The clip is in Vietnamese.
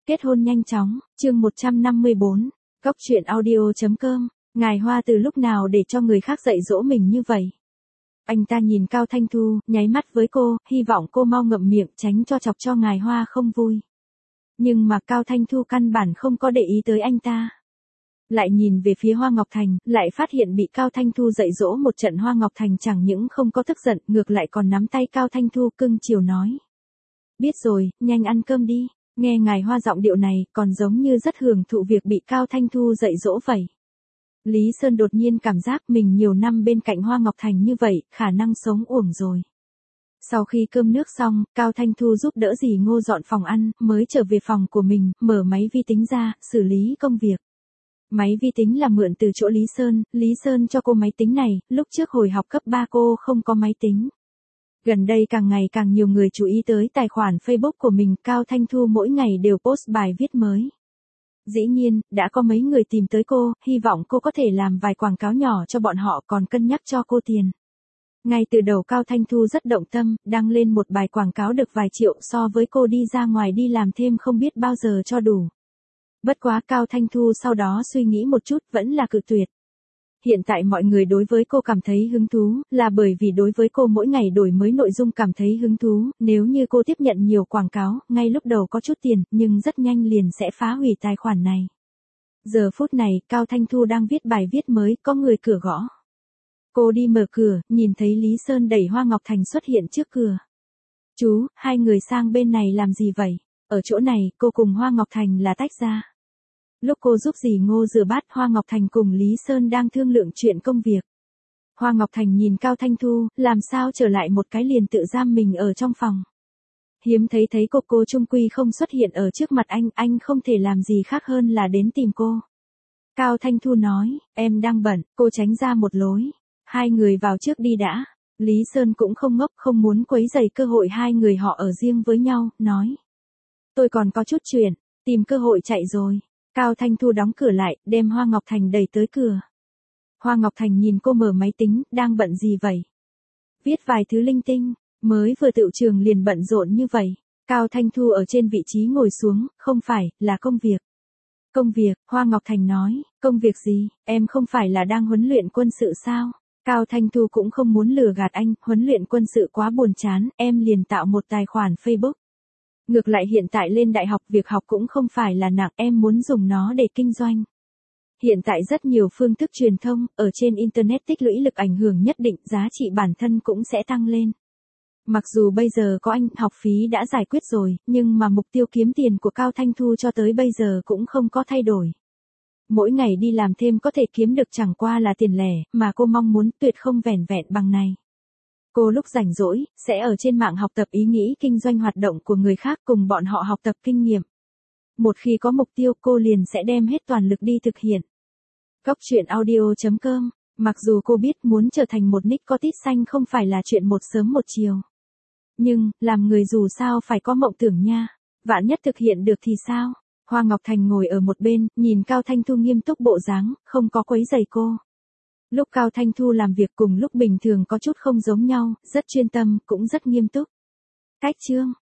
Kết hôn nhanh chóng, chương 154, Góc truyện audio.com, Ngài Hoa từ lúc nào để cho người khác dạy dỗ mình như vậy? Anh ta nhìn Cao Thanh Thu, nháy mắt với cô, hy vọng cô mau ngậm miệng tránh cho chọc cho Ngài Hoa không vui. Nhưng mà Cao Thanh Thu căn bản không có để ý tới anh ta. Lại nhìn về phía Hoa Ngọc Thành, lại phát hiện bị Cao Thanh Thu dạy dỗ một trận. Hoa Ngọc Thành chẳng những không có tức giận, ngược lại còn nắm tay Cao Thanh Thu cưng chiều nói. Biết rồi, nhanh ăn cơm đi. Nghe Ngài Hoa giọng điệu này, còn giống như rất hưởng thụ việc bị Cao Thanh Thu dạy dỗ vậy. Lý Sơn đột nhiên cảm giác mình nhiều năm bên cạnh Hoa Ngọc Thành như vậy, khả năng sống uổng rồi. Sau khi cơm nước xong, Cao Thanh Thu giúp đỡ dì Ngô dọn phòng ăn, mới trở về phòng của mình, mở máy vi tính ra, xử lý công việc. Máy vi tính là mượn từ chỗ Lý Sơn cho cô máy tính này, lúc trước hồi học cấp 3 cô không có máy tính. Gần đây càng ngày càng nhiều người chú ý tới tài khoản Facebook của mình, Cao Thanh Thu mỗi ngày đều post bài viết mới. Dĩ nhiên, đã có mấy người tìm tới cô, hy vọng cô có thể làm vài quảng cáo nhỏ cho bọn họ, còn cân nhắc cho cô tiền. Ngay từ đầu Cao Thanh Thu rất động tâm, đăng lên một bài quảng cáo được vài triệu, so với cô đi ra ngoài đi làm thêm không biết bao giờ cho đủ. Bất quá Cao Thanh Thu sau đó suy nghĩ một chút, vẫn là cự tuyệt. Hiện tại mọi người đối với cô cảm thấy hứng thú, là bởi vì đối với cô mỗi ngày đổi mới nội dung cảm thấy hứng thú, nếu như cô tiếp nhận nhiều quảng cáo, ngay lúc đầu có chút tiền, nhưng rất nhanh liền sẽ phá hủy tài khoản này. Giờ phút này, Cao Thanh Thu đang viết bài viết mới, có người cửa gõ. Cô đi mở cửa, nhìn thấy Lý Sơn đẩy Hoa Ngọc Thành xuất hiện trước cửa. Chú, hai người sang bên này làm gì vậy? Ở chỗ này, cô cùng Hoa Ngọc Thành là tách ra. Lúc cô giúp dì Ngô rửa bát, Hoa Ngọc Thành cùng Lý Sơn đang thương lượng chuyện công việc. Hoa Ngọc Thành nhìn Cao Thanh Thu, làm sao trở lại một cái liền tự giam mình ở trong phòng. Hiếm thấy cô trung quy không xuất hiện ở trước mặt anh không thể làm gì khác hơn là đến tìm cô. Cao Thanh Thu nói, em đang bận, cô tránh ra một lối. Hai người vào trước đi đã. Lý Sơn cũng không ngốc, không muốn quấy rầy cơ hội hai người họ ở riêng với nhau, nói. Tôi còn có chút chuyện, tìm cơ hội chạy rồi. Cao Thanh Thu đóng cửa lại, đem Hoa Ngọc Thành đẩy tới cửa. Hoa Ngọc Thành nhìn cô mở máy tính, đang bận gì vậy? Viết vài thứ linh tinh, mới vừa tựu trường liền bận rộn như vậy. Cao Thanh Thu ở trên vị trí ngồi xuống, không phải, là công việc. Công việc, Hoa Ngọc Thành nói, công việc gì, em không phải là đang huấn luyện quân sự sao? Cao Thanh Thu cũng không muốn lừa gạt anh, huấn luyện quân sự quá buồn chán, em liền tạo một tài khoản Facebook. Ngược lại hiện tại lên đại học việc học cũng không phải là nặng, em muốn dùng nó để kinh doanh. Hiện tại rất nhiều phương thức truyền thông, ở trên Internet tích lũy lực ảnh hưởng nhất định, giá trị bản thân cũng sẽ tăng lên. Mặc dù bây giờ có anh, học phí đã giải quyết rồi, nhưng mà mục tiêu kiếm tiền của Cao Thanh Thu cho tới bây giờ cũng không có thay đổi. Mỗi ngày đi làm thêm có thể kiếm được chẳng qua là tiền lẻ, mà cô mong muốn tuyệt không vẻn vẹn bằng này. Cô lúc rảnh rỗi, sẽ ở trên mạng học tập ý nghĩ kinh doanh hoạt động của người khác, cùng bọn họ học tập kinh nghiệm. Một khi có mục tiêu cô liền sẽ đem hết toàn lực đi thực hiện. Góc truyện audio.com, mặc dù cô biết muốn trở thành một nick có tít xanh không phải là chuyện một sớm một chiều. Nhưng, làm người dù sao phải có mộng tưởng nha, vạn nhất thực hiện được thì sao? Hoa Ngọc Thành ngồi ở một bên, nhìn Cao Thanh Thu nghiêm túc bộ dáng, không có quấy rầy cô. Lúc Cao Thanh Thu làm việc cùng lúc bình thường có chút không giống nhau, rất chuyên tâm, cũng rất nghiêm túc. Cách chương,